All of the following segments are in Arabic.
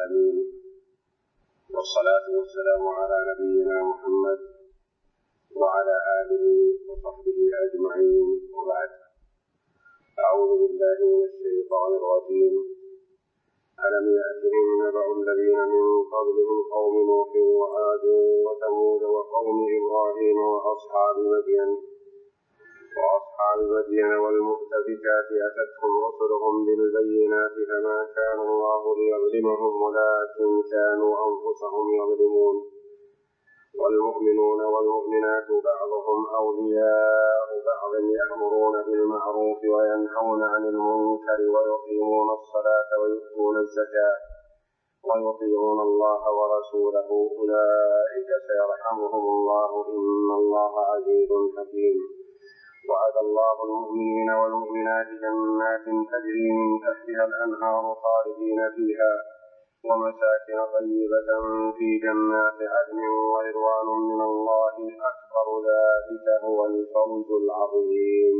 العالمين، والصلاة والسلام على نبينا محمد وعلى آله وصحبه أجمعين، وبعد. أعوذ بالله من الشيطان الرجيم. ألم يأتهم نبأ الذين من قبلهم قوم نوح وعاد وثمود وقوم إبراهيم وأصحاب مدين والمؤتفكات أتتهم رسلهم بالبينات فما كان الله ليظلمهم ولكن كانوا أنفسهم يظلمون. والمؤمنون والمؤمنات بعضهم أولياء بعض يأمرون بالمعروف وينهون عن المنكر ويقيمون الصلاة ويؤتون الزكاة ويطيعون الله ورسوله أولئك سيرحمهم الله إن الله عزيز حكيم. وعد الله المؤمنين والمؤمنات جنات تجري من تحتها الأنهار خالدين فيها ومساكن طيبة في جنات عدن ورضوان من الله أكبر، ذلك هو الفوز العظيم.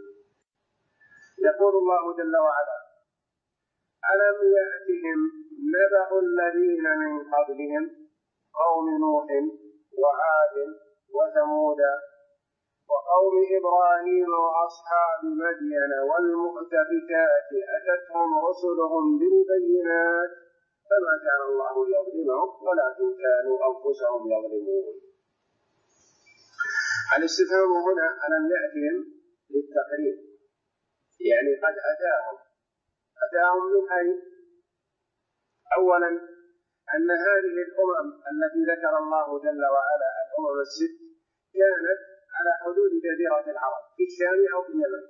يقول الله جل وعلا: ألم يأتهم نبأ الذين من قبلهم قوم نوح وعاد وثمود وقوم إبراهيم وأصحاب مدين والمؤتفكات أتتهم رسلهم بالبينات فما كان الله ليظلمهم ولكن كانوا أنفسهم يظلمون. الاستفهام هنا ألم يأتهم للتقريب، يعني قد أتاهم من أين؟ أولا أن هذه الأمم التي ذكر الله جل وعلا الأمم الست كانت على حدود جزيرة العرب في الشام أو في اليمن،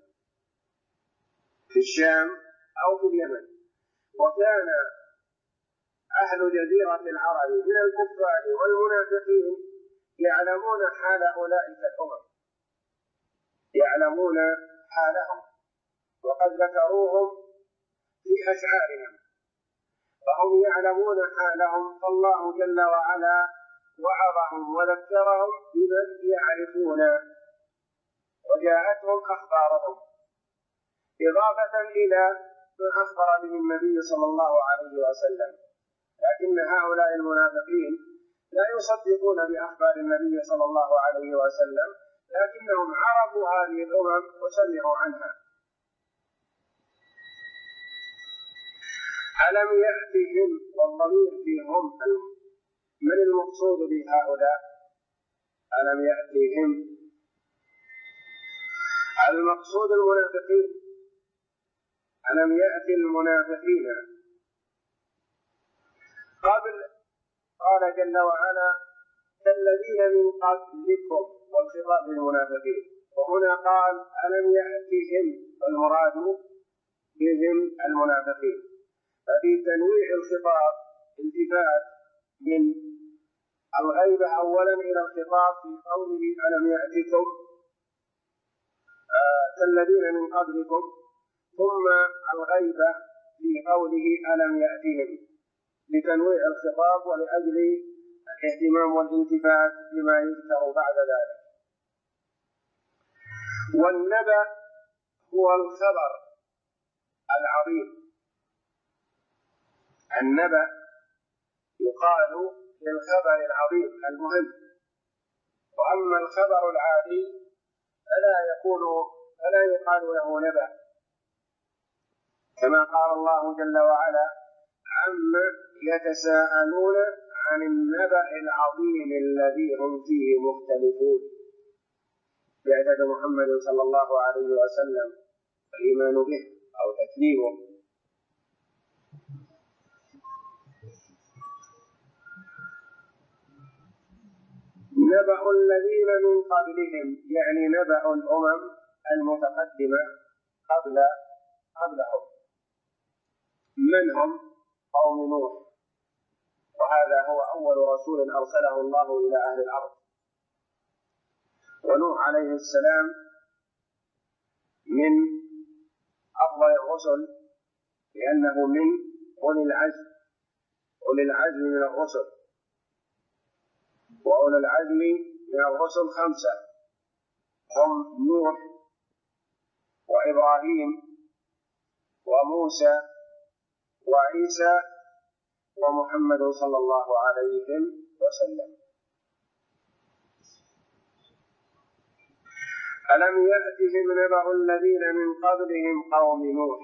وكان أهل جزيرة العرب من الكفار والمنافقين يعلمون حال أولئك الأمم، يعلمون حالهم وقد ذكروهم في أشعارهم، فهم يعلمون حالهم، فالله جل وعلا وعظهم وذكرهم بمن يعرفون وجاءتهم أخبارهم، إضافة إلى ما أخبر به النبي صلى الله عليه وسلم. لكن هؤلاء المنافقين لا يصدقون بأخبار النبي صلى الله عليه وسلم، لكنهم عرفوا هذه الأمم وسمعوا عنها. ألم يأتهم، والضمير فيهم من المقصود بهؤلاء؟ ألم يأتهم المقصود المنافقين. ألم يأتي المنافقين قبل، قال جل وعلا كالذين من قبلكم، والخطاب للمنافقين، وهنا قال ألم يأتهم، والمراد بهم المنافقين، ففي تنويع الخطاب التفات من الغيبة أولا إلى الخطاب في قوله ألم يأتكم كالذين من قبلكم، ثم الغيبة في قوله ألم يأتهم، لتنويع الخطاب ولأجل الاهتمام والالتفات لما يذكر بعد ذلك. والنبأ هو الخبر العظيم. النبأ يقال للخبر العظيم المهم، وأما الخبر العادي فلا يقال له نبأ، كما قال الله جل وعلا عما يتساءلون عن النبأ العظيم الذي هم فيه مختلفون. بعثة محمد صلى الله عليه وسلم الإيمان به أو تكذيبه. نبأ الذين من قبلهم، يعني نبأ الأمم المتقدمة قبلهم. من هم؟ قوم نوح، وهذا هو أول رسول أرسله الله إلى أهل الأرض. ونوح عليه السلام من أفضل الرسل لأنه من أولي العزم من الرسل، وأولي العزم من الرسل 5 هم نوح وإبراهيم وموسى وعيسى ومحمد صلى الله عليه وسلم. ألم يأتهم نبأ الذين من قبلهم قوم نوح.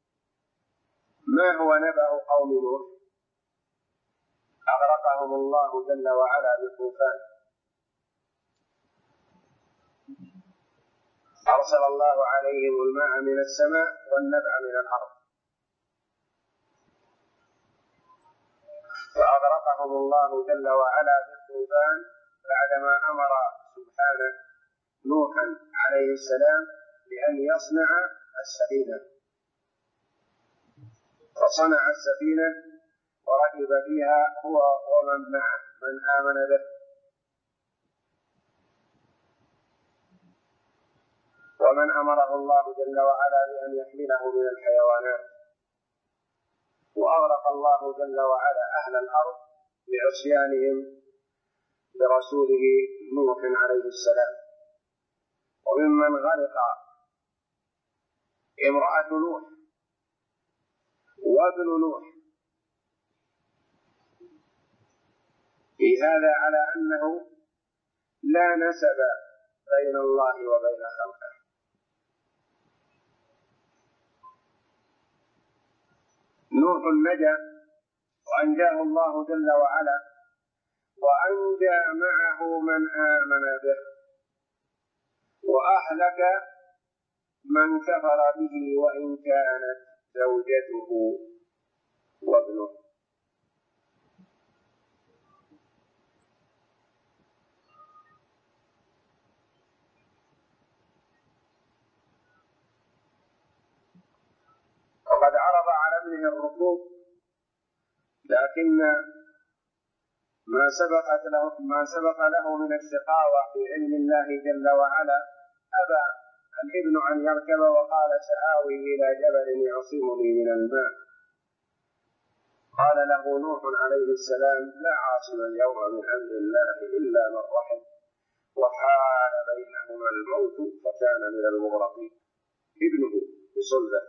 ما هو نبأ قوم نوح؟ أغرقهم الله جل وعلا بالطوفان. أرسل الله عليهم الماء من السماء والنبع من الأرض، فأغرقهم الله جل وعلا بالطوفان بعدما أمر سبحانه نوحا عليه السلام بأن يصنع السفينة، فصنع السفينة وركب فيها هو ومن معه من آمن به، ومن أمره الله جل وعلا بأن يحمله من الحيوانات. وأغرق الله جل وعلا أهل الأرض بعصيانهم برسوله نوح عليه السلام. وممن غرق امرأة نوح وابن نوح، في هذا على أنه لا نسب بين الله وبين خلقه. نوح نجا وأنجاه الله جل وعلا، وأنجى معه من آمن به، وأهلك من كفر به وإن كانت زوجته وابنه. وقد عرض على ابنه الركوب، لكن ما سبق له من الشقاوة في علم الله جل وعلا أبى الابن أن يركب، وقال سآوي إلى جبل يعصمني من الماء. قال له نوح عليه السلام لا عاصم اليوم من أمر الله إلا من رحم، وحال بينهما الموت فكان من المغرقين. ابنه بصلبه.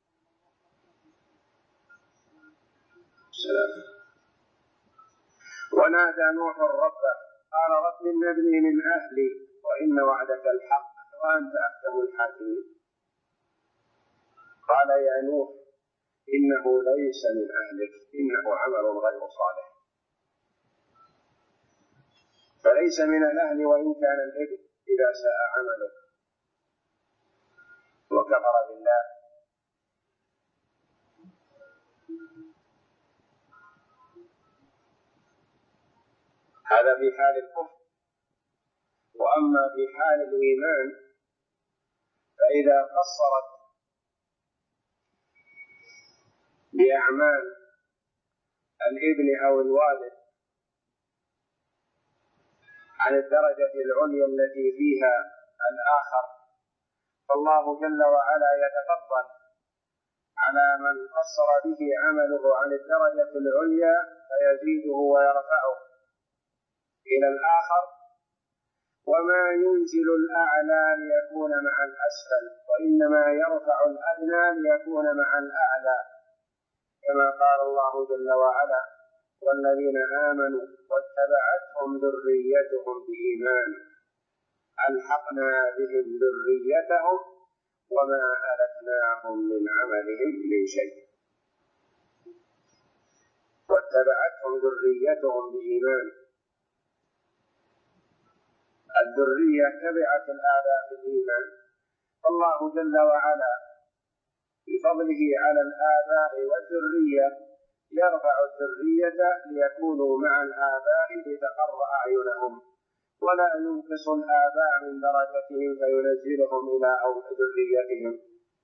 ونادى نوح ربه قال رب إن ابني من أهلي وإن وعدك الحق وأنت أحكم الحاكمين. قال يا نوح إنه ليس من أهلك إنه عمل غير صالح. فليس من الأهل وإن كان الابن إذا ساء عمله وكفر بالله. هذا في حال الكفر. وأما في حال الإيمان فإذا قصرت بأعمال الابن أو الوالد عن الدرجة العليا التي فيها الآخر، فالله جل وعلا يتفضل على من قصر به عمله عن الدرجة العليا فيزيده ويرفعه إلى الآخر، وما ينزل الأعلى ليكون مع الأسفل، وإنما يرفع الأدنى ليكون مع الأعلى، كما قال الله جل وعلا والذين آمنوا واتبعتهم ذريتهم بإيمان ألحقنا بهم ذريتهم وما ألتناهم من عملهم من شيء. واتبعتهم ذريتهم بإيمان، الذرية تبعت الآباء بالإيمان، فالله جل وعلا بفضله على الآباء والذرية يرفع الذرية ليكونوا مع الآباء لتقر أعينهم، ولا ينقص الآباء من درجتهم فينزلهم إلى ذريتهم.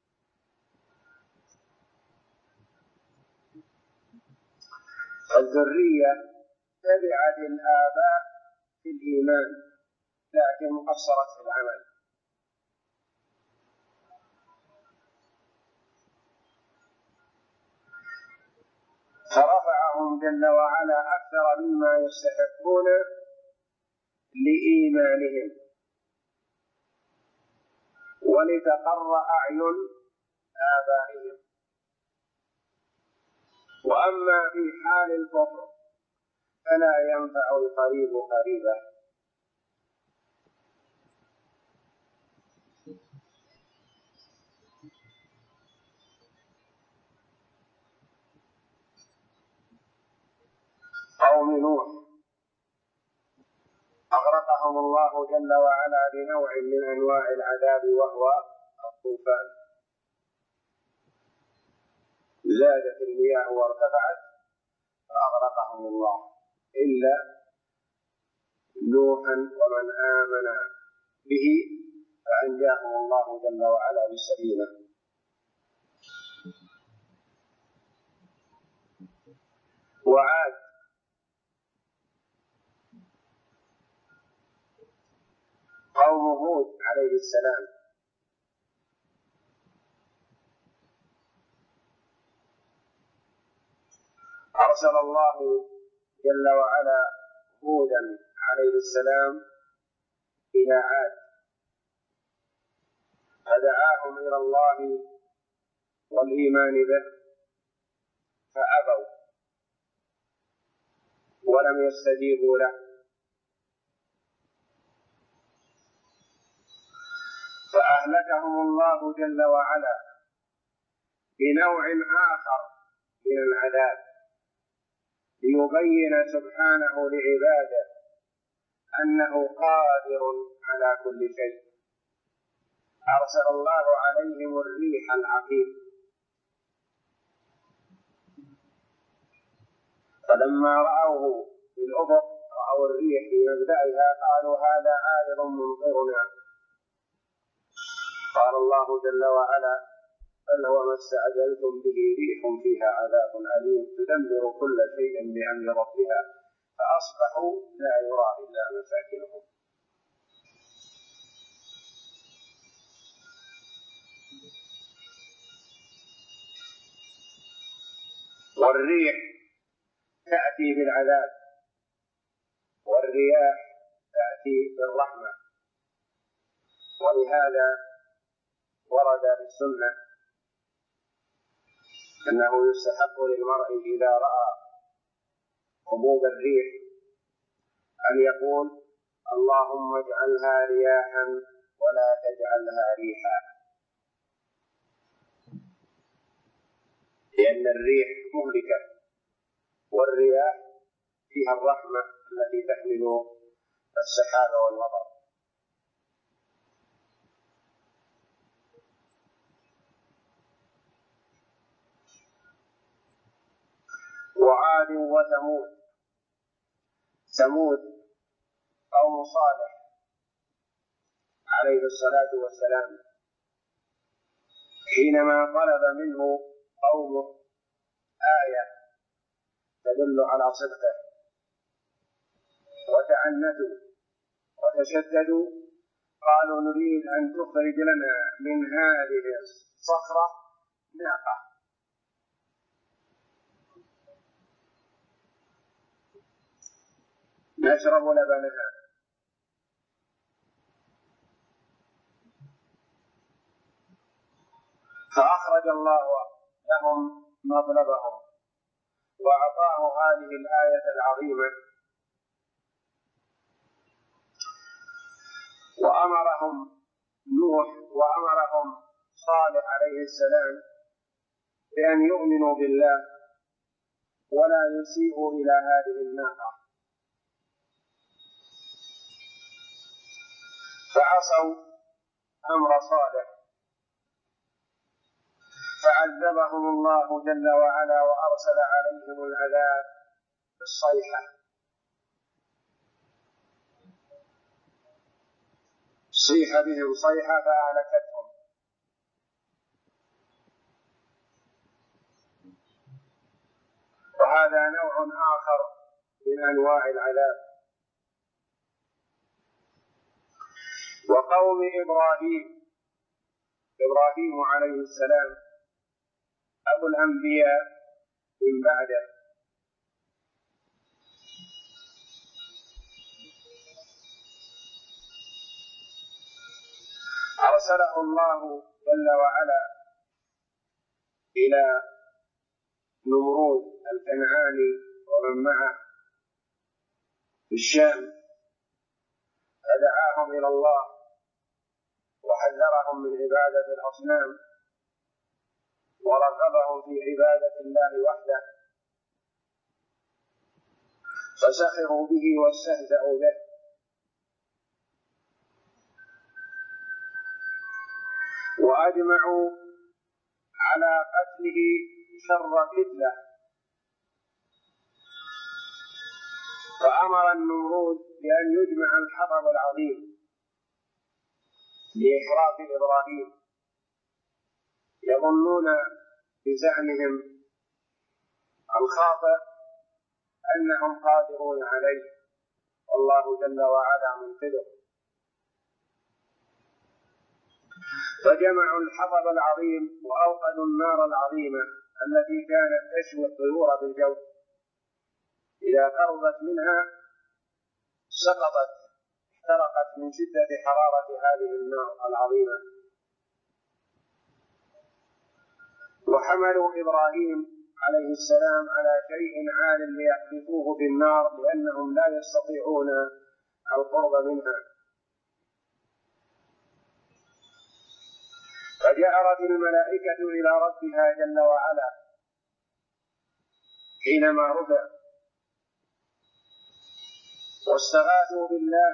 الذرية تبعت الآباء في الإيمان لكن قصرت في العمل. فرفعهم جل وعلا أكثر مما يستحقون لإيمانهم ولتقر أعين آبائهم، وأما في حال الكفر فلا ينفع القريب قريبه. قوم نوح أغرقهم الله جل وعلا بنوع من أنواع العذاب وهو الطوفان. زادت المياه وارتفعت فأغرقهم الله إلا نوحا ومن آمن به فأنجاهم الله جل وعلا بالسفينة. وعاد قوم هود عليه السلام أرسل الله جل وعلا هودا عليه السلام إلى عاد فدعاهم إلى الله والإيمان به فأبوا ولم يستجيبوا له، فأهلكهم الله جل وعلا بنوع آخر من العذاب ليبين سبحانه لعباده أنه قادر على كل شيء. أرسل الله عليهم الريح العقيم فلما رأوه في الأفق رأوا الريح في مبدأها قالوا هذا عارض ممطرنا. قال الله جل وعلا بل هو ما استعجلتم به ريح فيها عذاب أليم تدمر كل شيء بأمر ربها فأصبحوا لا يرى إلا مساكنهم. والريح تأتي بالعذاب والرياح تأتي بالرحمة، ولهذا ورد في السنة أنه يستحق للمرء إذا رأى هبوب الريح أن يقول اللهم اجعلها رياحا ولا تجعلها ريحا، لأن الريح مهلكة والرياح فيها الرحمة التي تحمل السحاب والمطر. وعاد وثمود. ثمود قوم صالح عليه الصلاة والسلام حينما طلب منه قومه آية تدل على صدقه وتعنتوا وتشددوا قالوا نريد أن تخرج لنا من هذه الصخرة ناقة نشرب لبنها. فأخرج الله لهم مطلبهم وأعطاه هذه الآية العظيمة وأمرهم نوح وأمرهم صالح عليه السلام بأن يؤمنوا بالله ولا يسيئوا إلى هذه الناقة، فعصوا أمر صالح فعذبهم الله جل وعلا وأرسل عليهم العذاب بالصيحة. صيح بهم صيحة فأهلكتهم. وهذا نوع آخر من أنواع العذاب. وقوم إبراهيم عليه السلام أبو الأنبياء من بعده أرسله الله جل وعلا إلى نمرود الكنعاني ومن معه في الشام، فدعاهم إلى الله وحذرهم من عبادة الأصنام ورغبهم في عبادة الله وحده، فسخروا به واستهزأوا به، وأجمعوا على قتله شر قتله. فأمر النمرود بأن يجمع الحطب العظيم لإحراق إبراهيم، يظنون بزعمهم الخاطئ أنهم قادرون عليه، والله جل وعلا منقذه. فجمعوا الحطب العظيم وأوقدوا النار العظيمة التي كانت تشوي الطيور بالجو، إذا قربت منها سقطت، احترقت من شدة حرارة هذه النار العظيمة. وحملوا إبراهيم عليه السلام على شيء عال ليقذفوه في النار، لأنهم لا يستطيعون القرب منها. فجأرت الملائكة إلى ربها جل وعلا حينما رفع، واستغاثوا بالله،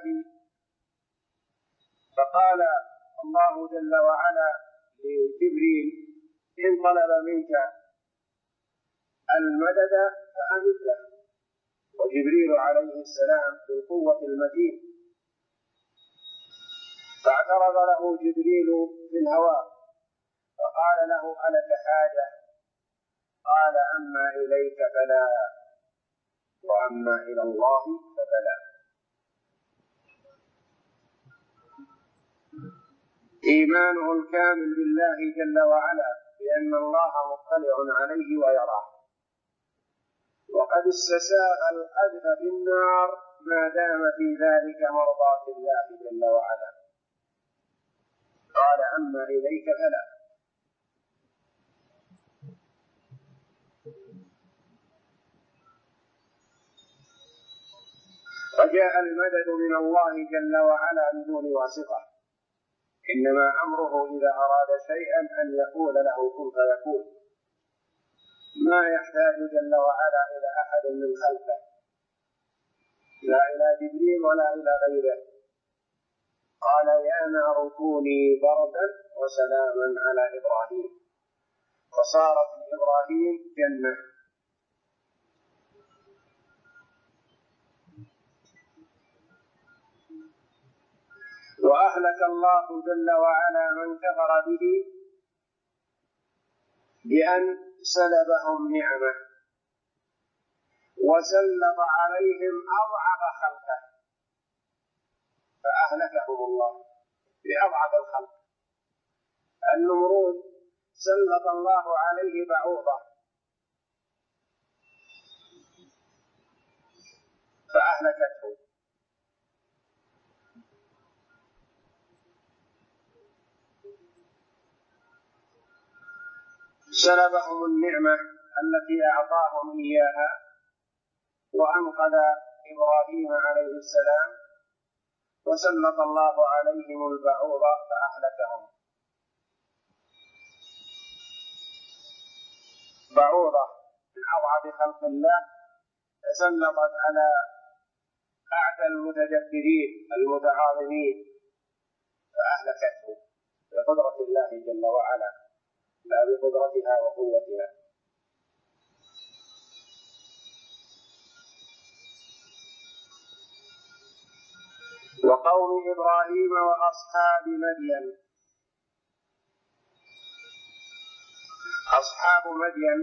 فقال الله جل وعلا لجبريل: إن طلب منك المدد فأمده. وجبريل عليه السلام بالقوة المتين، فاعترض له جبريل في الهواء فقال له: ألك حاجة؟ قال: أما إليك فلا، وأما إلى الله فبلى. إيمانه الكامل بالله جل وعلا بأن الله مطلع عليه ويراه، وقد استساغ القذف في النار ما دام في ذلك مرضاة الله جل وعلا. قال: أما إليك فلا. فجاء المدد من الله جل وعلا بدون واسطة، إنما أمره إذا أراد شيئا أن يقول له كن فيكون، ما يحتاج جل وعلا إلى أحد من خلقه، لا إلى جبريل ولا إلى غيره. قال: يا نار كوني بردا وسلاما على إبراهيم، فصارت لإبراهيم جنة. وأهلك الله جل وعلا من كفر به بأن سلبهم نعمه وسلط عليهم أضعف خلقه، فأهلكهم الله بأضعف الخلق. النمرود سلط الله عليه بعوضة فأهلكته. سلبهم النعمة التي أعطاهم إياها، وأنقذ إبراهيم عليه السلام، وسلط الله عليهم البعوضة فأهلكهم. بعوضة من أضعف خلق الله تسلطت على أعتى المتجبرين المتعاظمين فأهلكته بقدرة الله جل وعلا، لا بقدرتها وقوتها. وقوم إبراهيم وأصحاب مدين. أصحاب مدين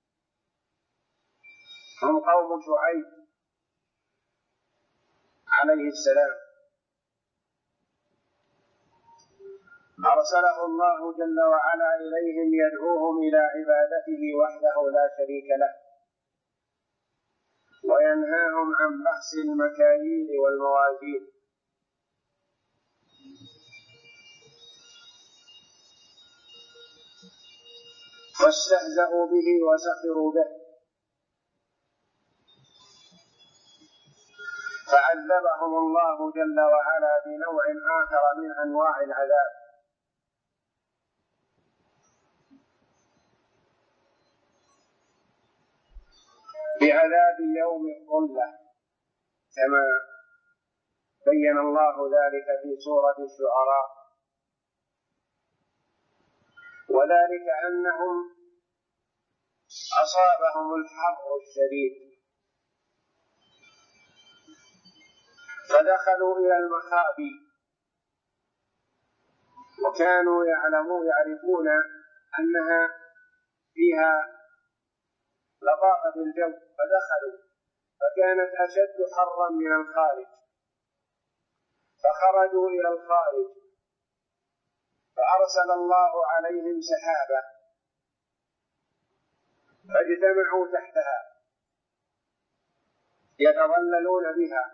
هم قوم شعيب عليه السلام، أرسله الله جل وعلا إليهم يدعوهم إلى عبادته وحده لا شريك له، وينهاهم عن بخس المكاييل والموازين. فاستهزأوا به وسخروا به، فعذبهم الله جل وعلا بنوع آخر من أنواع العذاب، بعذاب يوم الظلة، كما بين الله ذلك في سورة الشعراء، وذلك أنهم أصابهم الحر الشديد فدخلوا إلى المخابئ، وكانوا يعرفون أنها فيها لطافة الجو، فدخلوا فكانت أشد حرا من الخارج، فخرجوا إلى الخارج فأرسل الله عليهم سحابة فاجتمعوا تحتها يتظللون بها،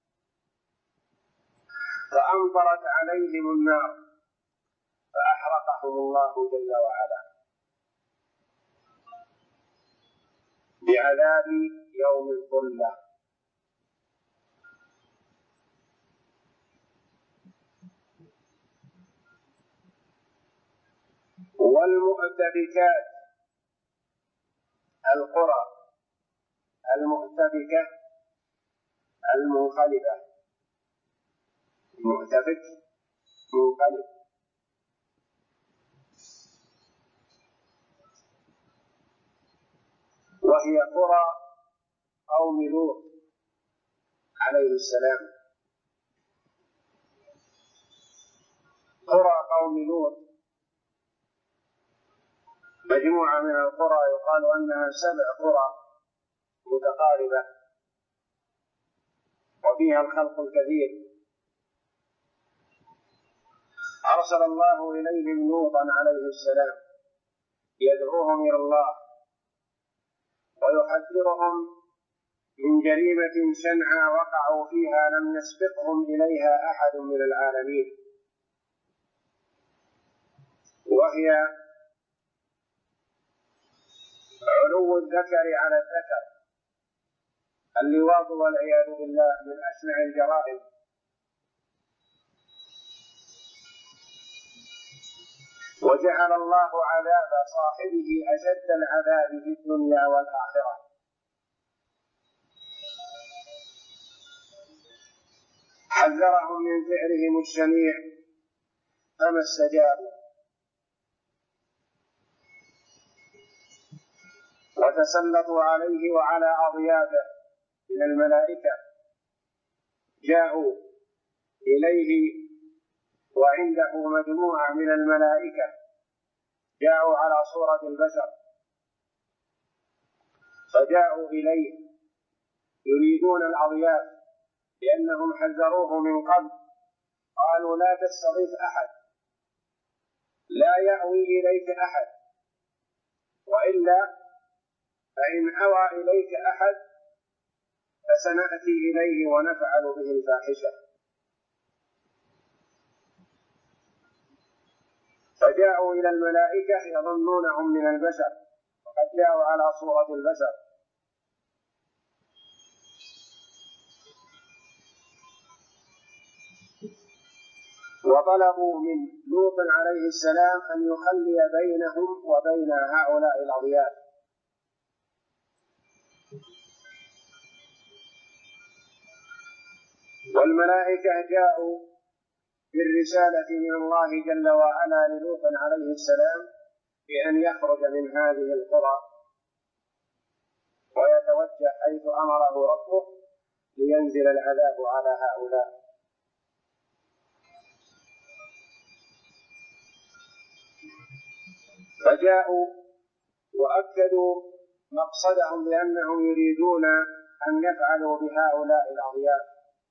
فأمطرت عليهم النار فأحرقهم الله جل وعلا بعذاب يوم الظلة. والمؤتفكات القرى المؤتفكة المنقلبة، مؤتفك منقلب، وهي قرى قوم لوط عليه السلام. قرى قوم لوط مجموعة من القرى يقال أنها 7 قرى متقاربة وفيها الخلق الكثير، أرسل الله إليهم لوطا عليه السلام يدعوهم إلى الله ويحذرهم من جريمة شنعى وقعوا فيها لم يسبقهم إليها أحد من العالمين، وهي علو الذكر على الذكر، اللواط والعياذ بالله من أشنع الجرائم، وجعل الله عذاب صاحبه أشد العذاب في الدنيا والآخرة. حذرهم من فعلهم الشنيع فما استجابوا، وتسلطوا عليه وعلى أضيافه من الملائكة، جاءوا إليه وعنده مجموعة من الملائكة جاءوا على صورة البشر، فجاءوا إليه يريدون الأضياف لأنهم حذروه من قبل، قالوا لا تستضيف أحد، لا يأوي إليك أحد، وإلا فإن أوى إليك أحد فسنأتي إليه ونفعل به الفاحشة. فجاءوا إلى الملائكة يظنونهم من البشر وقد جاءوا على صورة البشر، وطلبوا من لوط عليه السلام أن يخلي بينهم وبين هؤلاء الأضياف، والملائكة جاءوا بالرسالة من الله جل وعلا للوط عليه السلام بأن يخرج من هذه القرى ويتوجه حيث أمره ربه لينزل العذاب على هؤلاء. فجاءوا وأكدوا مقصدهم بأنهم يريدون أن يفعلوا بهؤلاء الأضياف،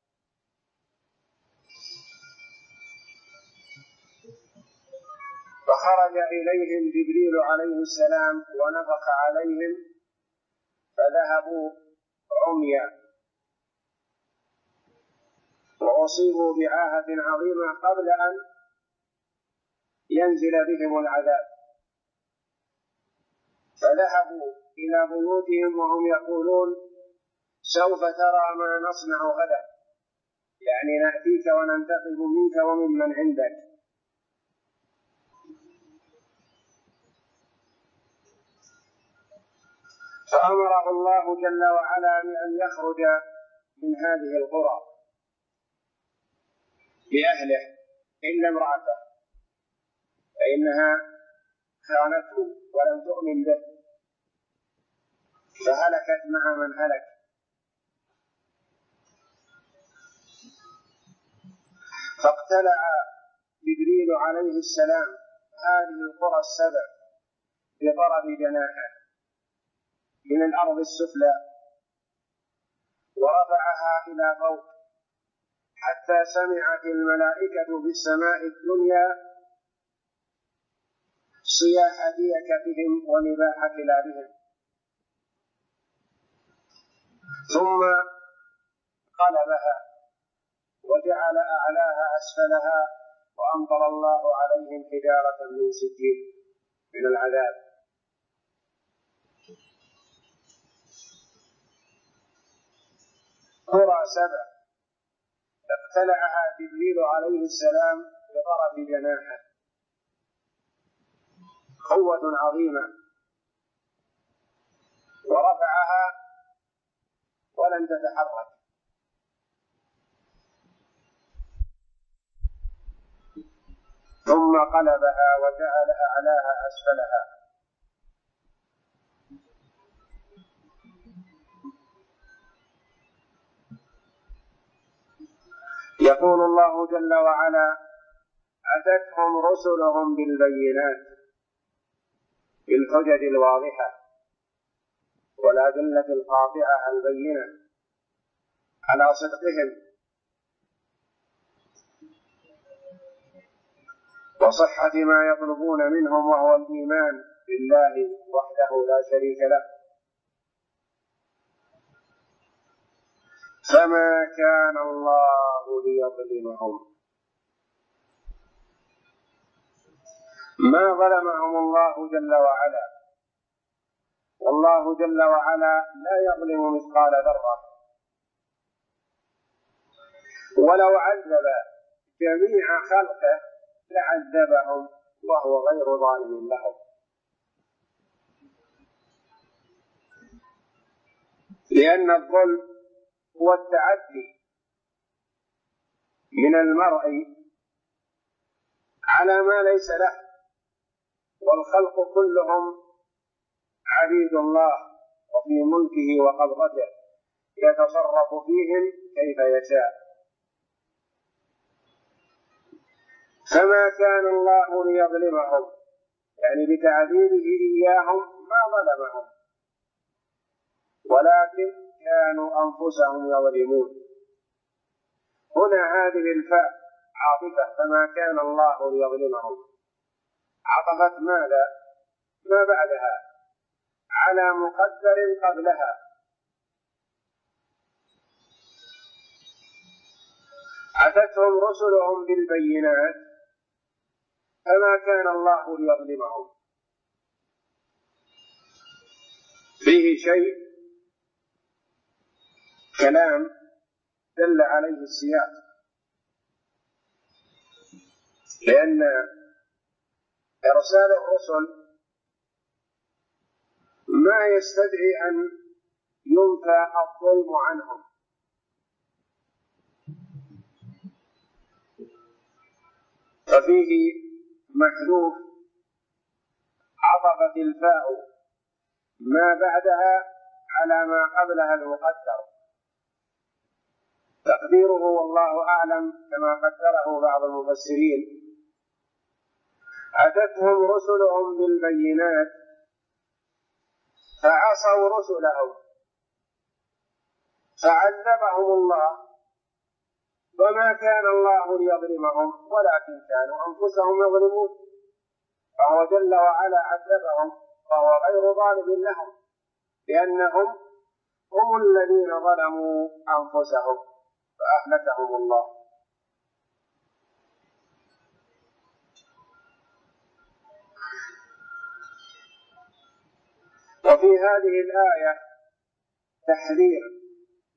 فخرج إليهم جبريل عليه السلام ونفخ عليهم فذهبوا عميا وأصيبوا بعاهة عظيمة قبل أن ينزل بهم العذاب، فذهبوا إلى بيوتهم وهم يقولون سوف ترى ما نصنع غدا، يعني نأتيك وننتقم منك وممن عندك. فأمره الله جل وعلا بأن يخرج من هذه القرى بأهله إلا امرأته، فإنها خانته ولم تؤمن به فهلكت مع من هلك. فاقتلع جبريل عليه السلام هذه القرى السبع بضرب جناحه من الأرض السفلى ورفعها إلى فوق حتى سمعت الملائكة في السماء الدنيا صياح ديكتهم ونباح كلابهم، ثم قلبها وجعل أعلاها أسفلها وأمطر الله عليهم حجارة من سجيل من العذاب. قرى سبع اقتلعها جبريل عليه السلام بضرب جناحه، قوة عظيمة، ورفعها ولم تتحرك. ثم قلبها وجعل أعلاها أسفلها. يقول الله جل وعلا: أتتهم رسلهم بالبينات، بالحجج الواضحة والأدلة القاطعة البينة على صدقهم وصحة ما يطلبون منهم، وهو الإيمان بالله وحده لا شريك له. فما كان الله ليظلمهم، ما ظلمهم الله جل وعلا، والله جل وعلا لا يظلم مثقال ذرة. ولو عذب جميع خلقه لعذبهم وهو غير ظالم لهم، لأن الظلم هو التعدي من المرء على ما ليس له، والخلق كلهم عبيد الله وفي ملكه وقبضته يتصرف فيهم كيف يشاء. فما كان الله ليظلمهم، يعني بتعذيبه إياهم ما ظلمهم، ولكن كانوا أنفسهم يظلمون. هنا هذه الفاء عاطفة، فما كان الله ليظلمهم، عطفت ماذا؟ ما بعدها على مقدر قبلها. أتتهم رسلهم بالبينات فما كان الله ليظلمهم، فيه شيء كلام دل عليه السياق، لأن إرسال الرسل ما يستدعي أن ينفى الظلم عنهم، ففيه محذوف عطفت الفاء ما بعدها على ما قبلها المقدر، تقديره والله أعلم كما قدره بعض المفسرين: أتتهم رسلهم بالبينات فعصوا رسلهم فعذبهم الله، وما كان الله ليظلمهم ولكن كانوا أنفسهم يظلمون، فهو جل وعلا عذبهم وهو غير ظالم لهم، لأنهم هم الذين ظلموا أنفسهم فأهلكهم الله. وفي هذه الآية تحذير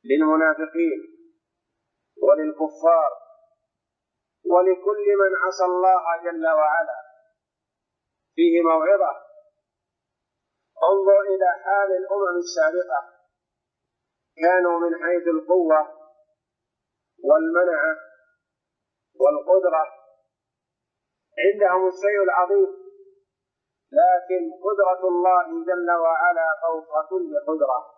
للمنافقين وللكفار ولكل من عصى الله جل وعلا، فيه موعظة. انظر إلى حال الأمم السابقة، كانوا من حيث القوة والمنعة والقدرة عندهم الشيء العظيم، لكن قدرة الله جل وعلا فوق كل قدرة.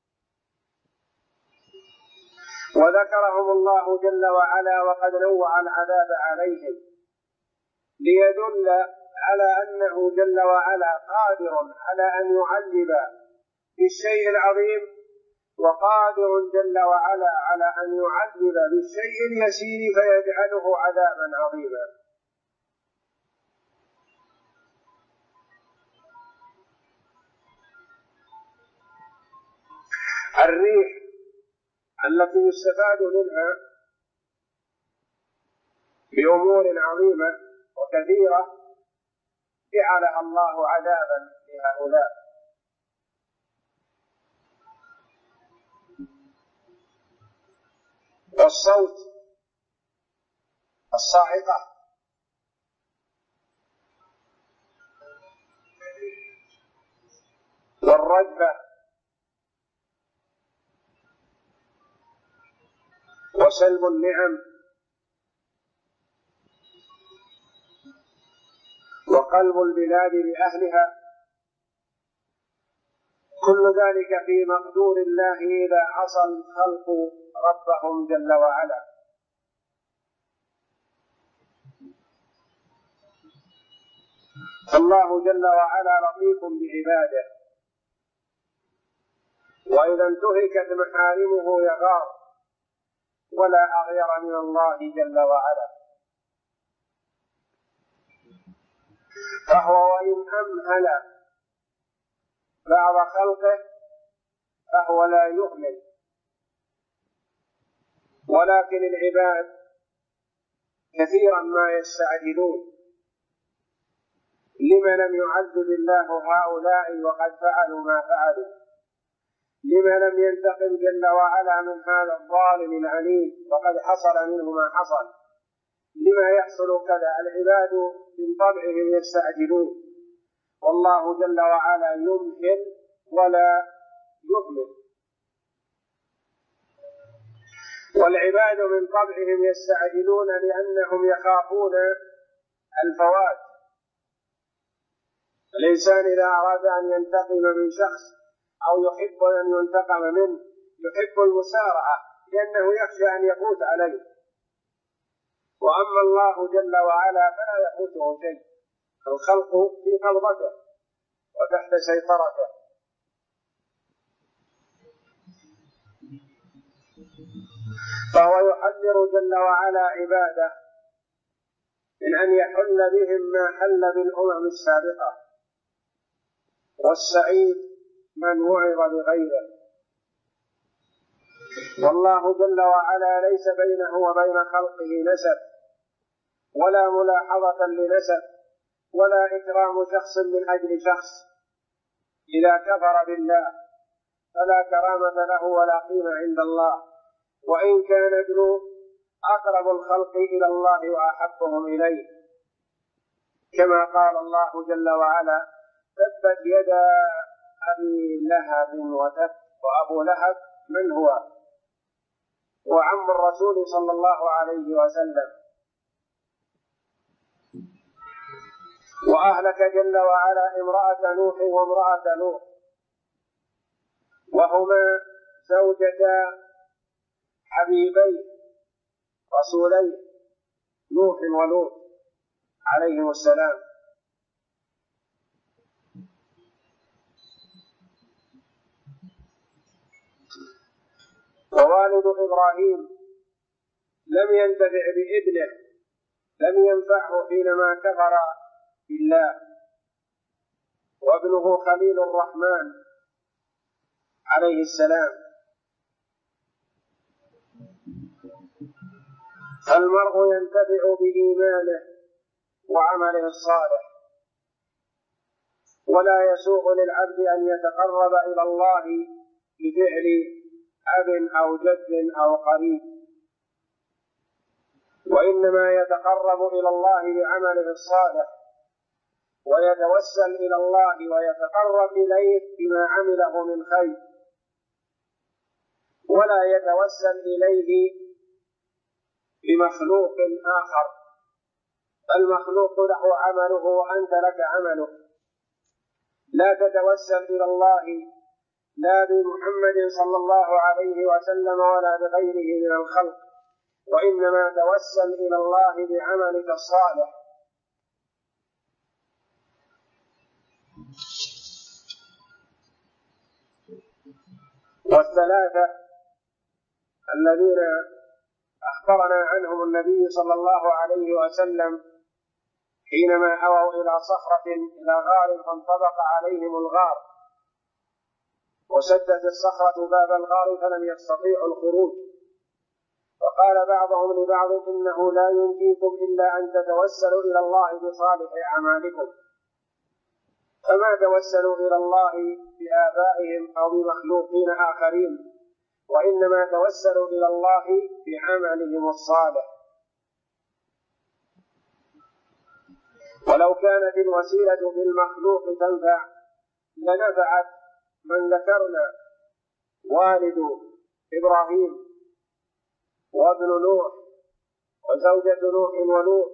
وذكرهم الله جل وعلا وقد نوع العذاب عليهم ليدل على أنه جل وعلا قادر على أن يعذب بالشيء العظيم، وقادر جل وعلا على أن يعذب بالشيء اليسير فيجعله عذابا عظيما. الريح التي يستفاد منها بأمور عظيمة وكثيرة جعلها الله عذابا لهؤلاء. والصوت الصاعقة والرجفة وسلب النعم وقلب البلاد بأهلها، كل ذلك في مقدور الله إذا عصى الخلق ربهم جل وعلا. الله جل وعلا لطيف بعباده، وإذا انتهكت محارمه يغار، ولا أغير من الله جل وعلا. فهو وإن أمهل بعض خلقه فهو لا يؤمن، ولكن العباد كثيرا ما يستعجلون. لم لم يعذب الله هؤلاء وقد فعلوا ما فعلوا؟ لم لم ينتقم جل وعلا من هذا الظالم العنيد وقد حصل منه ما حصل؟ لما يحصل كذا؟ العباد من طبعهم يستعجلون، والله جل وعلا يمهل ولا يهمل. والعباد من طبعهم يستعجلون لأنهم يخافون الفوات. الإنسان إذا أراد أن ينتقم من شخص أو يحب أن ينتقم منه يحب المسارعة، لأنه يخشى أن يفوت عليه. وأما الله جل وعلا فلا يفوته شيء، الخلق في قبضته وتحت سيطرته. فهو يحذر جل وعلا عباده من أن يحل بهم ما حل بالأمم السابقة، والسعيد من وعظ بغيره. والله جل وعلا ليس بينه وبين خلقه نسب، ولا ملاحظة لنسب، ولا إكرام شخص من أجل شخص. إذا كفر بالله فلا كرامة له ولا قيمة عند الله، وإن كان ابن أقرب الخلق إلى الله وأحبهم إليه، كما قال الله جل وعلا: تبت يدا أبي لهب وتب. وأبو لهب من هو؟ وعم الرسول صلى الله عليه وسلم. وأهلك جل وعلا امرأة نوح وامرأة لوط، وهما زوجتا حبيبي رسولي نوح ولوط عليهم السلام. ووالد إبراهيم لم ينتفع بابنه، لم ينفعه حينما كفر بالله، وابنه خليل الرحمن عليه السلام. المرء ينتفع بإيمانه وعمله الصالح، ولا يسوغ للعبد أن يتقرب إلى الله بفعل أب أو جد أو قريب، وإنما يتقرب إلى الله بعمله الصالح، ويتوسل إلى الله ويتقرب إليه بما عمله من خير، ولا يتوسل إليه بمخلوق آخر. المخلوق له عمله وأنت لك عمله. لا تتوسل إلى الله لا بمحمد صلى الله عليه وسلم ولا بغيره من الخلق، وإنما توسل إلى الله بعملك الصالح. والثلاثة الذين أخبرنا عنهم النبي صلى الله عليه وسلم حينما أووا إلى صخرة إلى غار فانطبق عليهم الغار، وسدت الصخرة باب الغار فلم يستطيعوا الخروج، وقال بعضهم لبعض إنه لا ينجيكم إلا أن تتوسلوا إلى الله بصالح أعمالكم. فما توسلوا إلى الله بآبائهم أو بمخلوقين آخرين، وإنما توسلوا إلى الله بعملهم الصالح. ولو كانت الوسيلة بالمخلوق تنفع لنفعت من ذكرنا: والد إبراهيم وابن نوح وزوجة نوح ولوط،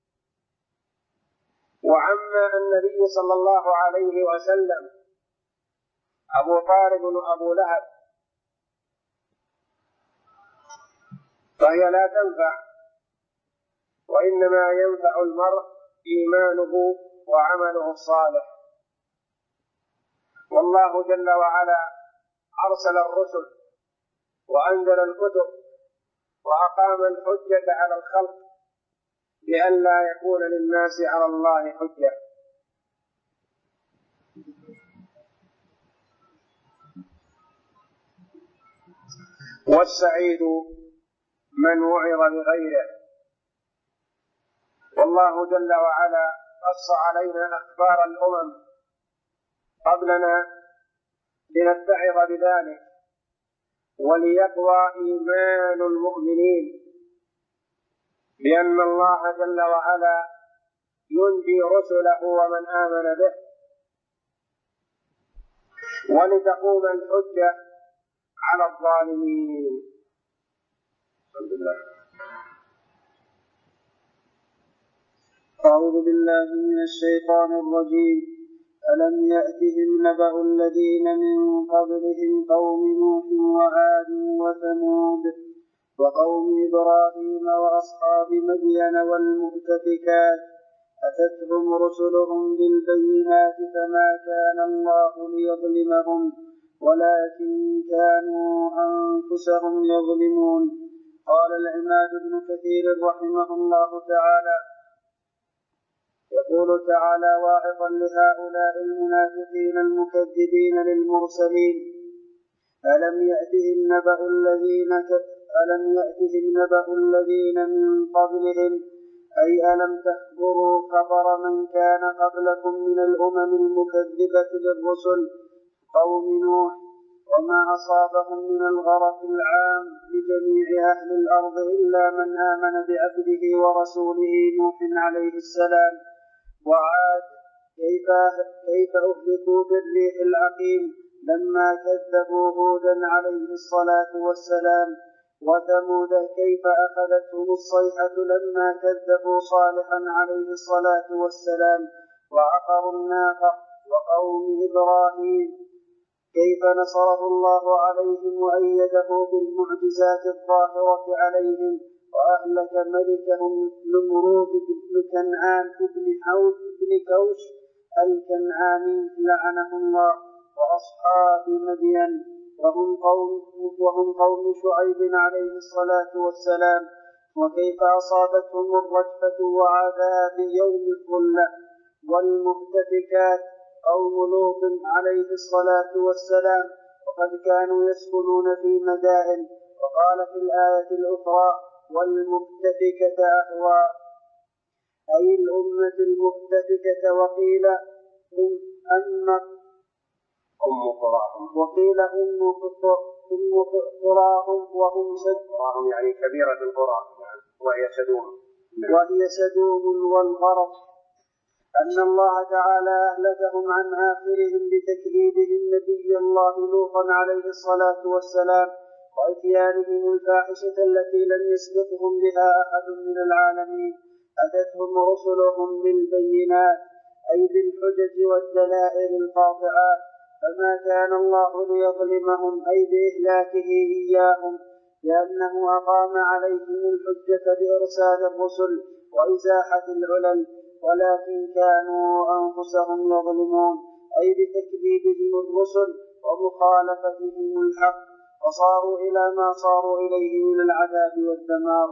وعم النبي صلى الله عليه وسلم أبو طالب وأبو لهب، فهي لا تنفع، وإنما ينفع المرء إيمانه وعمله الصالح. والله جل وعلا أرسل الرسل وأنزل الكتب وأقام الحجة على الخلق لئلا يكون للناس على الله حجة. والسعيد من وعظ بغيره. والله جل وعلا قص علينا أخبار الأمم قبلنا لنتعظ بذلك وليقوى إيمان المؤمنين بأن الله جل وعلا ينجي رسله ومن آمن به، ولتقوم الحجة على الظالمين. الحمد لله. أعوذ بالله من الشيطان الرجيم. ألم يأتهم نبأ الذين من قبلهم قوم نوح وعاد وثمود وقوم إبراهيم وأصحاب مدين والمؤتفكات أتتهم رسلهم بالبينات فما كان الله ليظلمهم ولكن كانوا أنفسهم يظلمون. قال العماد بن كثير رحمه الله تعالى: يقول تعالى واعظا لهؤلاء المنافقين المكذبين للمرسلين: ألم يأتهم نبأ الذين من قبلهم، أي ألم تخبروا خبر من كان قبلكم من الأمم المكذبة للرسل قوم نوح وما أصابهم من الغرق العام لجميع أهل الأرض إلا من آمن بعبده ورسوله نوح عليه السلام. وعاد كيف أهلكوا بالريح العقيم لما كذبوا هودا عليه الصلاة والسلام. وثمود كيف أخذتهم الصيحة لما كذبوا صالحا عليه الصلاة والسلام وعقروا الناقة. وقوم إبراهيم كيف نصره الله عليهم وأيده بالمعجزات الظاهرة عليهم وأهلك ملكهم نمرود بن كنعان بن كوش الكنعاني لعنه الله وأصحاب مدين وهم قوم شعيب عليه الصلاة والسلام. وكيف أصابتهم الرجفة وعذاب يوم الظلة. والمؤتفكات قوم لوط عليه الصلاة والسلام وقد كانوا يسكنون في مدائن. وقال في الآية الأخرى: والمؤتفكة أهوى، أي الأمة المؤتفكة. وقيل أم قرى ثم قراهم يعني كبيرة القرى وهي سدوم والغرق، أن الله تعالى أهلكهم عن آخرهم بتكذيبهم نبي الله لوطا عليه الصلاة والسلام وإتيانهم الفاحشة التي لم يسبقهم بها أحد من العالمين. أتتهم رسلهم بالبينات أي بالحجج والدلائل القاطعات، فما كان الله ليظلمهم أي بإهلاكه إياهم، لأنه أقام عليهم الحجة بإرسال الرسل وإزاحة العلل، ولكن كانوا أنفسهم يظلمون أي بتكذيبهم الرسل ومخالفتهم الحق، وصاروا إلى ما صاروا إليه من العذاب والدمار.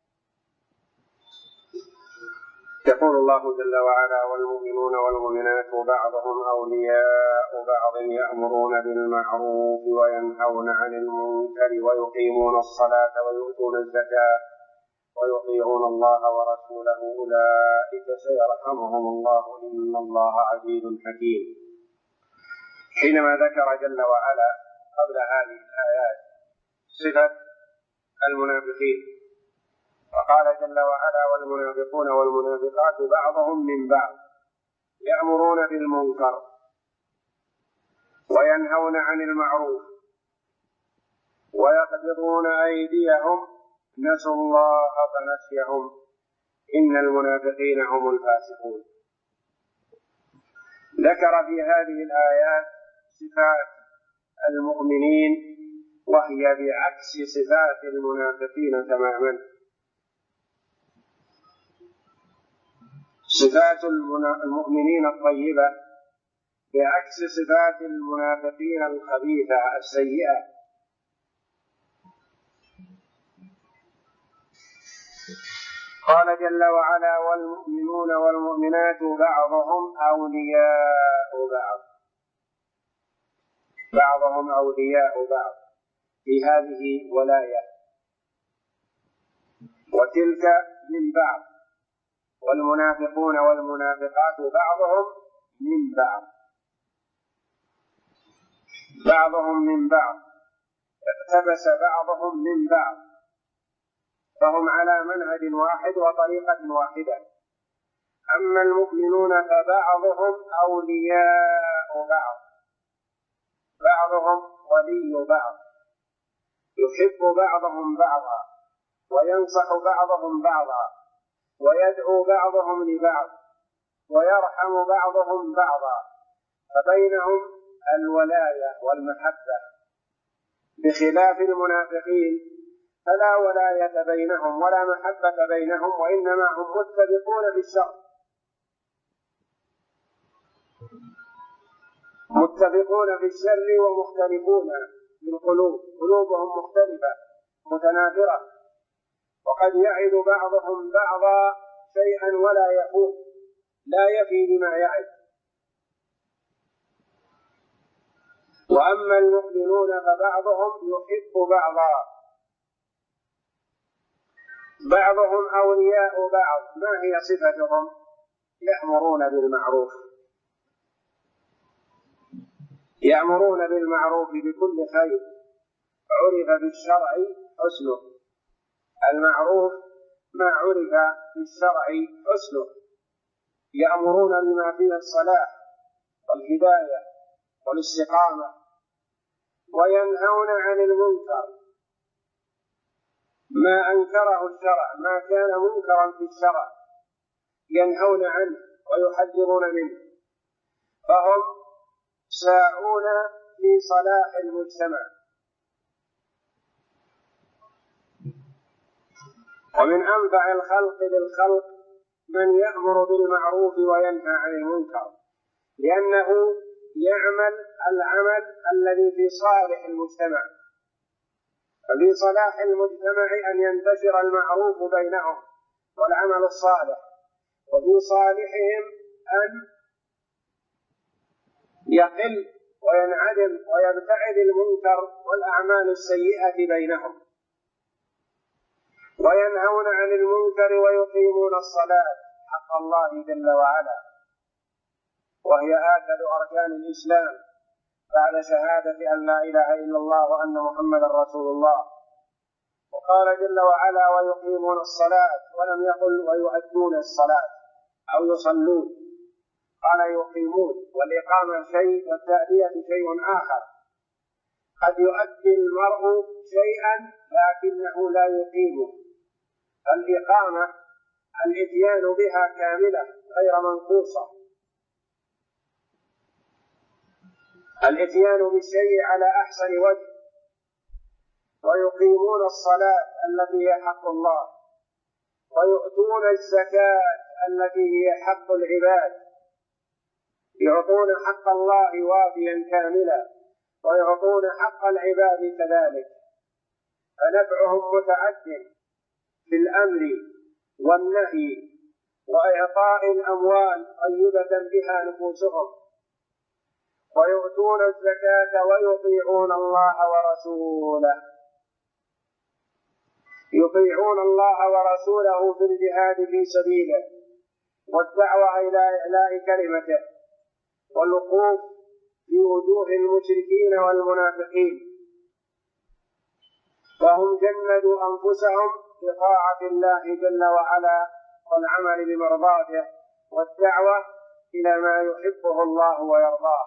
يقول الله جل وعلا: والمؤمنون والمؤمنات بعضهم أولياء بعض يأمرون بالمعروف وينهون عن المنكر ويقيمون الصلاة ويؤتون الزكاة ويطيعون الله ورسوله أولئك سيرحمهم الله إن الله عزيز حكيم. حينما ذكر جل وعلا قبل هذه الآيات صفة المنافقين، وقال جل وعلا: والمنافقون والمنافقات بعضهم من بعض يأمرون بالمنكر وينهون عن المعروف ويقبضون أيديهم نسوا الله فنسيهم إن المنافقين هم الفاسقون. ذكر في هذه الآيات صفات المؤمنين وهي بعكس صفات المنافقين تماما. صفات المؤمنين الطيبة بعكس صفات المنافقين الخبيثة السيئة. قال جل وعلا: والمؤمنون والمؤمنات بعضهم أولياء بعض. بعضهم أولياء بعض، في هذه ولاية وتلك من بعض. والمنافقون والمنافقات بعضهم من بعض، بعضهم من بعض، اقتبس بعضهم من بعض، فهم على منهج واحد وطريقة واحدة. أما المؤمنون فبعضهم أولياء بعض، بعضهم ولي بعض، يحب بعضهم بعضا وينصح بعضهم بعضا ويدعو بعضهم لبعض ويرحم بعضهم بعضا، فبينهم الولاية والمحبة، بخلاف المنافقين فلا ولاية بينهم ولا محبة بينهم، وإنما هم متفقون بالشر، متفقون بالشر ومختلفون بالقلوب، قلوبهم مختلفة متنافرة، وقد يعد بعضهم بعضا شيئا ولا يفوق، لا يفي بما يعد. وأما المؤمنون فبعضهم يحب بعضا، بعضهم أولياء بعض. ما هي صفتهم؟ يأمرون بالمعروف، يأمرون بالمعروف بكل خير عرف بالشرع حسنه. المعروف ما عرف بالشرع حسنه، يأمرون بما فيه الصلاح والهداية والاستقامة، وينهون عن المنكر ما أنكره الشرع، ما كان منكرا في الشرع ينهون عنه ويحذرون منه، فهم ساعون في صلاح المجتمع. ومن أنفع الخلق للخلق من يأمر بالمعروف وينهى عن المنكر، لأنه يعمل العمل الذي في صالح المجتمع. ففي صلاح المجتمع أن ينتشر المعروف بينهم والعمل الصالح، وفي صالحهم أن يقل وينعدم ويبتعد المنكر والأعمال السيئة بينهم، وينهون عن المنكر ويقيمون الصلاة حق الله جل وعلا، وهي آكد أركان الإسلام، بعد شهادة أن لا إله إلا الله وأن محمدا رسول الله. وقال جل وعلا ويقيمون الصلاة، ولم يقل ويؤدون الصلاة أو يصلون، قال يقيمون، والإقامة شيء والتأدية شيء آخر. قد يؤدي المرء شيئا لكنه لا يقيمه. الإقامة الإتيان بها كاملة غير منقوصة، الإتيان بالشيء على أحسن وجه. ويقيمون الصلاة التي هي حق الله، ويؤتون الزكاة التي هي حق العباد، يعطون حق الله وافيا كاملا، ويعطون حق العباد كذلك، فنفعهم متعد في الأمر والنهي وإعطاء الأموال طيبة بها نفوسهم. ويؤتون الزكاة ويطيعون الله ورسوله، يطيعون الله ورسوله في الجهاد في سبيله والدعوة إلى إعلاء كلمته والوقوف في وجوه المشركين والمنافقين، وهم جندوا أنفسهم بطاعة الله جل وعلا والعمل بمرضاته والدعوة إلى ما يحبه الله ويرضاه.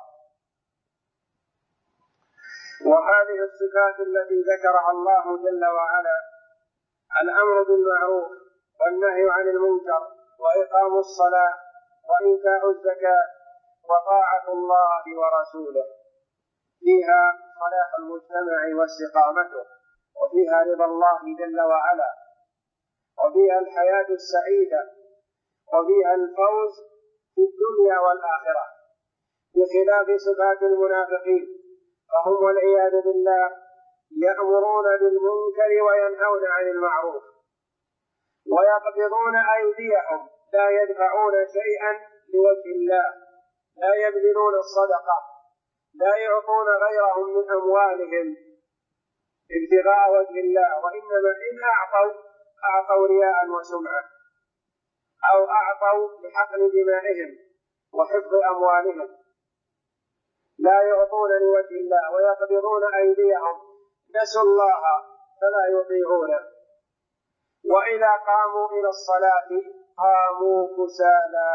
وهذه الصفات التي ذكرها الله جل وعلا: الأمر بالمعروف والنهي عن المنكر وإقام الصلاة وإيتاء الزكاة وطاعة الله ورسوله، فيها صلاح المجتمع واستقامته، وفيها رضا الله جل وعلا، وفيها الحياة السعيدة، وفيها الفوز في الدنيا والآخرة، بخلاف صفات المنافقين، فهم والعياذ بالله يأمرون بالمنكر وينهون عن المعروف، ويقبضون أيديهم، لا يدفعون شيئا لوجه الله، لا يبذلون الصدقة، لا يعطون غيرهم من أموالهم ابتغاء وجه الله، وإنما إن أعطوا رياء وسمعة، أو أعطوا لحقن دمائهم وحفظ أموالهم، لا يعطون لوجه الله ويقبضون أيديهم، نسوا الله فلا يطيعونه، وإذا قاموا إلى الصلاة قاموا كسالى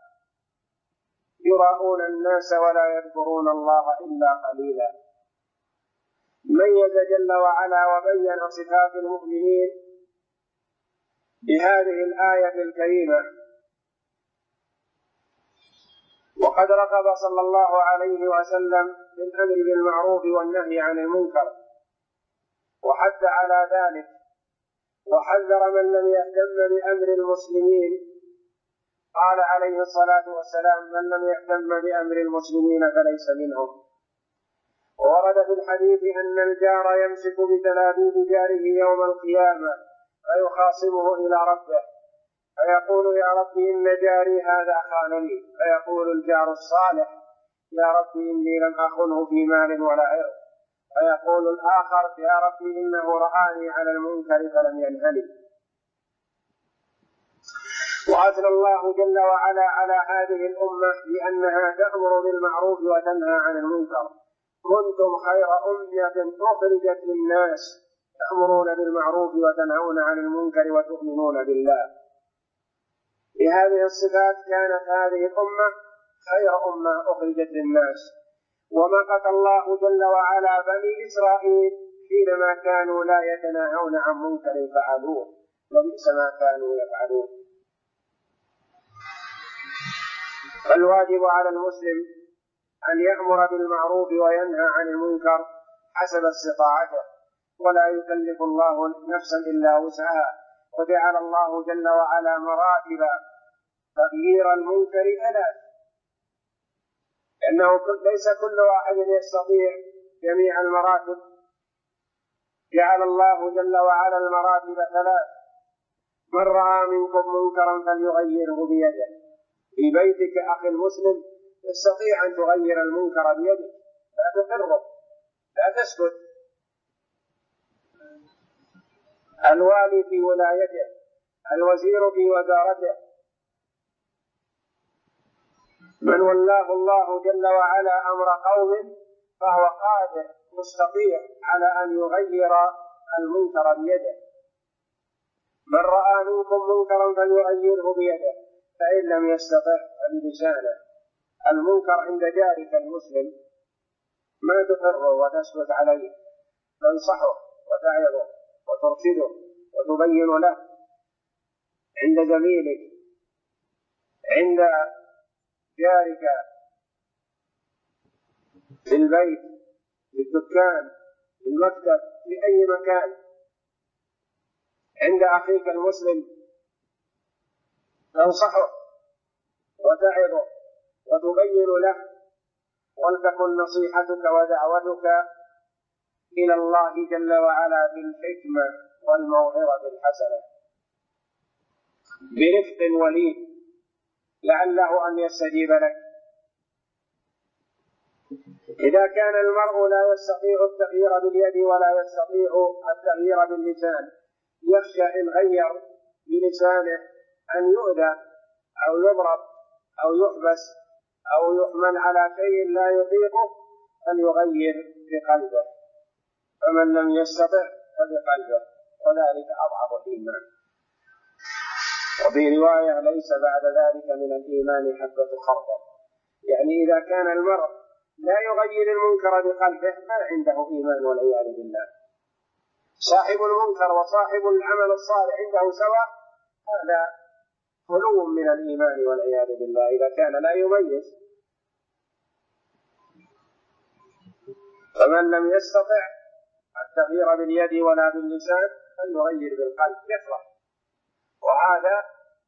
يراءون الناس ولا يذكرون الله إلا قليلا. ميز جل وعلا وبين صفات المؤمنين بهذه الآية الكريمة. وقد رغب صلى الله عليه وسلم في الأمر بالمعروف والنهي عن المنكر، وحث على ذلك، وحذر من لم يهتم بأمر المسلمين. قال عليه الصلاة والسلام: من لم يهتم بأمر المسلمين فليس منهم. ورد في الحديث أن الجار يمسك بتلابيب جاره يوم القيامة فيخاصمه إلى ربه، فيقول: يا ربي إن جاري هذا خانني. فيقول الجار الصالح: يا ربي إني لم أخنه في مال ولا عرض. فيقول الآخر: يا ربي إنه رآني على المنكر فلم ينهني. وأثنى الله جل وعلا على هذه الأمة بأنها تأمر بالمعروف وتنهى عن المنكر: كنتم خير أمة أخرجت للناس تأمرون بالمعروف وتنهون عن المنكر وتؤمنون بالله. بهذه الصفات كانت هذه الأمة خير أمة أخرجت للناس. ومقت الله جل وعلا بني إسرائيل حينما كانوا لا يتناهون عن منكر فعلوه، وبئس ما كانوا يفعلون. فالواجب على المسلم أن يأمر بالمعروف وينهى عن المنكر حسب استطاعته، ولا يكلف الله نفسا إلا وسعها. وجعل الله جل وعلا مراتب تغيير المنكر ثلاث، لأنه ليس كل واحد يستطيع جميع المراتب. جعل الله جل وعلا المراتب ثلاث: من رأى منكم منكرا فليغيره بيده. في بيتك أخي المسلم تستطيع أن تغير المنكر بيدك، لا تقره، لا تسكت. الوالي في ولايته، الوزير في وزارته، من ولاه الله جل وعلا أمر قوم فهو قادر مستطيع على أن يغير المنكر بيده. من رأى منكم منكرا فليغيره بيده، فإن لم يستطع فبلسانه. المنكر عند جارك المسلم ما تقره وتسكت عليه، تنصحه وتعظه وترشده وتبين له. عند زميلك، عند جارك في البيت، في الدكان، في المكتب، في أي مكان، عند أخيك المسلم، تنصحه وتعظه وتبين له، ولتكن نصيحتك ودعوتك إلى الله جل وعلا بالحكمة والموعظة الحسنة برفق ولين، لعله أن يستجيب لك. إذا كان المرء لا يستطيع التغيير باليد ولا يستطيع التغيير باللسان، يخشى إن غير بلسانه أن يؤذى أو يضرب أو يحبس أو يحمل على شيء لا يطيقه، فليغير بقلبه. فمن لم يستطع فبقلبه، وذلك أضعف الإيمان. وفي رواية: ليس بعد ذلك من الإيمان حبة خردل. يعني إذا كان المرء لا يغير المنكر بقلبه ما عنده إيمان والعياذ بالله. صاحب المنكر وصاحب العمل الصالح عنده سواء، هذا خلو من الإيمان والعياذ بالله إذا كان لا يميز. فمن لم يستطع التغيير باليد ولا باللسان فليغير بالقلب، يفرح. وهذا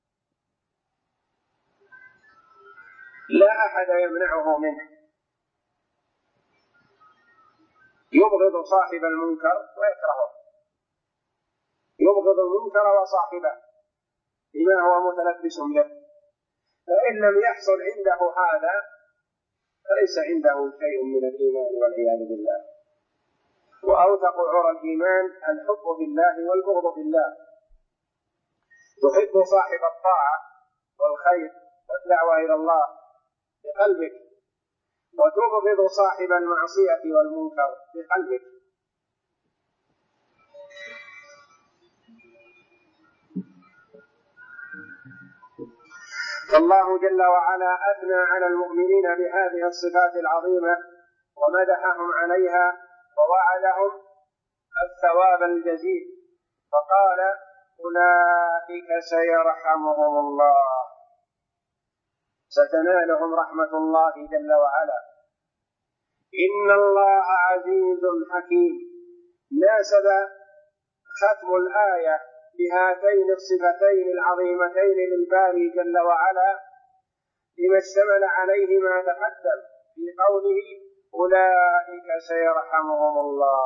لا أحد يمنعه منه. يبغض صاحب المنكر ويكرهه، يبغض المنكر وصاحبه بما هو متلبس به. فإن لم يحصل عنده هذا فليس عنده شيء من الإيمان والعياذ بالله. وأوثق عرى الإيمان الحب بالله والبغض بالله. تحب صاحب الطاعة والخير والدعوة إلى الله بقلبك، وتبغض صاحب المعصية والمنكر بقلبك. فالله جل وعلا أثنى على المؤمنين بهذه الصفات العظيمة ومدحهم عليها ووعدهم الثواب الجزيل، فقال: أولئك سيرحمهم الله، ستنالهم رحمة الله جل وعلا. إن الله عزيز حكيم. ناسب ختم الآية بهاتين الصفتين العظيمتين للباري جل وعلا لما اشتمل عليه ما تقدم في قوله: أولئك سيرحمهم الله.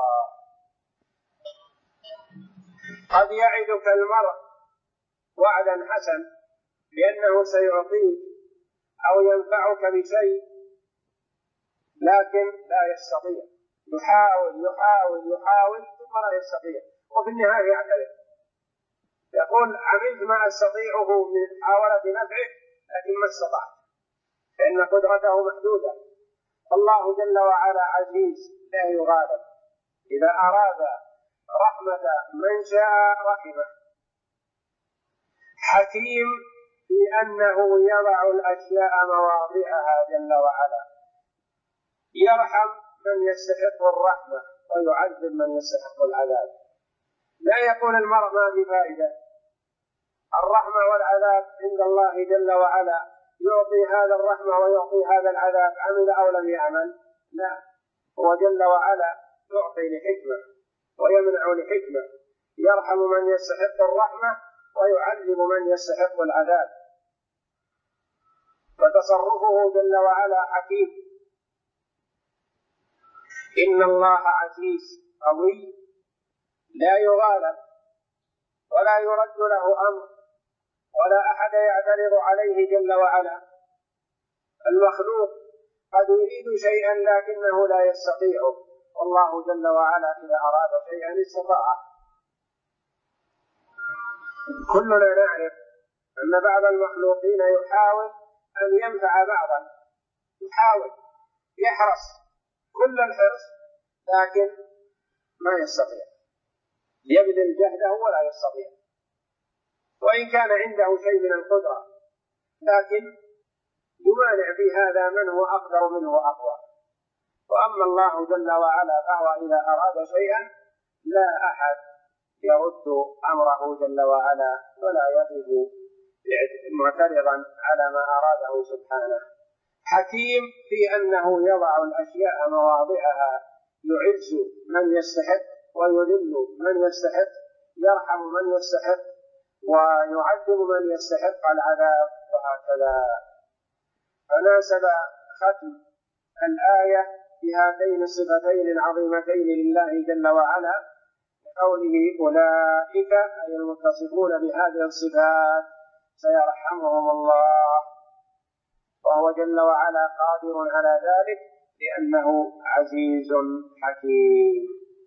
قد يعدك المرء وعدا حسن بأنه سيعطيك أو ينفعك بشيء، لكن لا يستطيع، يحاول ثم لا يستطيع، وفي النهاية يعترف، يقول: عملت ما أستطيعه من محاولة نفعه لكن ما استطعت، فإن قدرته محدودة. الله جل وعلا عزيز لا يغالب، إذا أراد رحمة من شاء رحمه. حكيم في أنه يضع الأشياء مواضعها جل وعلا، يرحم من يستحق الرحمة ويعذب من يستحق العذاب. لا يقول المرء ما بفائدة، الرحمة والعذاب عند الله جل وعلا، يعطي هذا الرحمة ويعطي هذا العذاب، عمل أو لم يعمل. لا، هو جل وعلا يعطي لحكمة ويمنع لحكمة، يرحم من يستحق الرحمة ويعذب من يستحق العذاب. فتصرفه جل وعلا حكيم. إن الله عزيز قوي لا يغالب ولا يرد له أمر ولا أحد يعترض عليه جل وعلا. المخلوق قد يريد شيئا لكنه لا يستطيعه، والله جل وعلا إذا أراد شيئا استطاعه. كلنا نعرف أن بعض المخلوقين يحاول أن ينفع بعضا، يحاول، يحرص كل الحرص لكن ما يستطيع، يبذل جهده ولا يستطيع، وإن كان عنده شيء من القدرة لكن يمانع في هذا من هو أقدر منه وأقوى. وأما الله جل وعلا فهو إذا أراد شيئا لا أحد يرد أمره جل وعلا ولا يقف معترضا على ما أراده سبحانه. حكيم في أنه يضع الأشياء مواضعها، يعز من يستحق ويذل من يستحق، يرحم من يستحق ويعذب من يستحق العذاب، وهكذا. فناسب ختم الآية بهاتين الصفتين العظيمتين لله جل وعلا بقوله أولئك أي المتصفون بهذه الصفات سيرحمهم الله، وهو جل وعلا قادر على ذلك لأنه عزيز حكيم.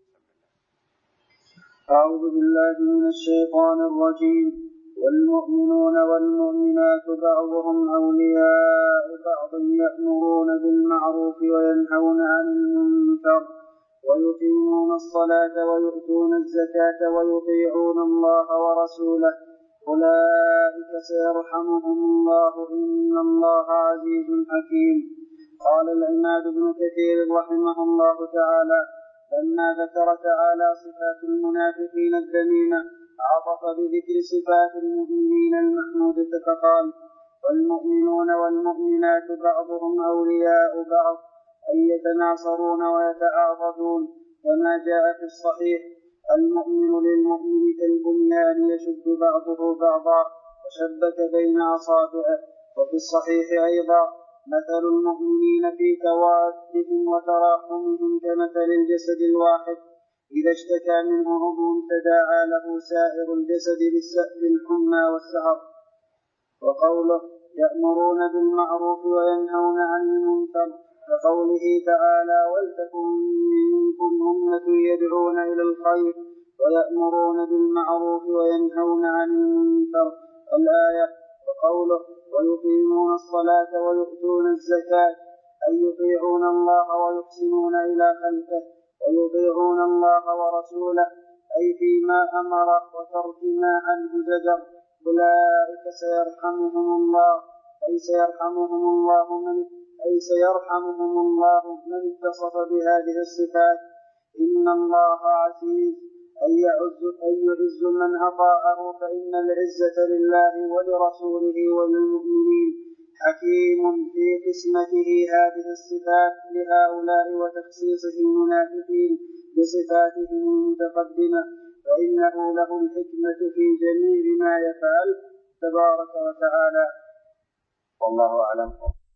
أعوذ بالله من الشيطان الرجيم. والمؤمنون والمؤمنات بعضهم أولياء بعض يأمرون بالمعروف وينهون عن المنكر ويقيمون الصلاة ويؤتون الزكاة ويطيعون الله ورسوله أولئك سيرحمهم الله إن الله عزيز حكيم. قال العماد بن كثير رحمه الله تعالى لما ذكر تعالى صفات المنافقين الذميمة عطف بذكر صفات المؤمنين المحمودة فقال والمؤمنون والمؤمنات بعضهم أولياء بعض أي يتناصرون ويتعاضدون كما جاء في الصحيح المؤمن للمؤمن كالبنيان يشد بعضه بعضا وشبك بين أصابعه. وفي الصحيح أيضا مثل المؤمنين في توادهم وتراحمهم كمثل الجسد الواحد إذا اشتكى منه عضو تداعى له سائر الجسد بالحمى والسهر. وقوله يأمرون بالمعروف وينهون عن المنكر كقوله تعالى ولتكن منكم أمة يدعون إلى الخير ويأمرون بالمعروف وينهون عن المنكر الآية. وقوله ويقيمون الصلاة ويؤتون الزكاة أي يطيعون الله ويحسنون إلى خلقه ويطيعون الله ورسوله أي فيما أمر وترك ما عنه زجر أولئك سيرحمهم الله أي سيرحمهم الله من اتصف بهذه الصفات. إن الله عزيز أي يعز من أطاعه فإن العزة لله ولرسوله وللمؤمنين. حكيم في قسمته هذه الصفات لهؤلاء وتخصيصه المنافقين بصفاتهم المتقدمة فإنه له الحكمة في جميع ما يفعل تبارك وتعالى. والله أعلم.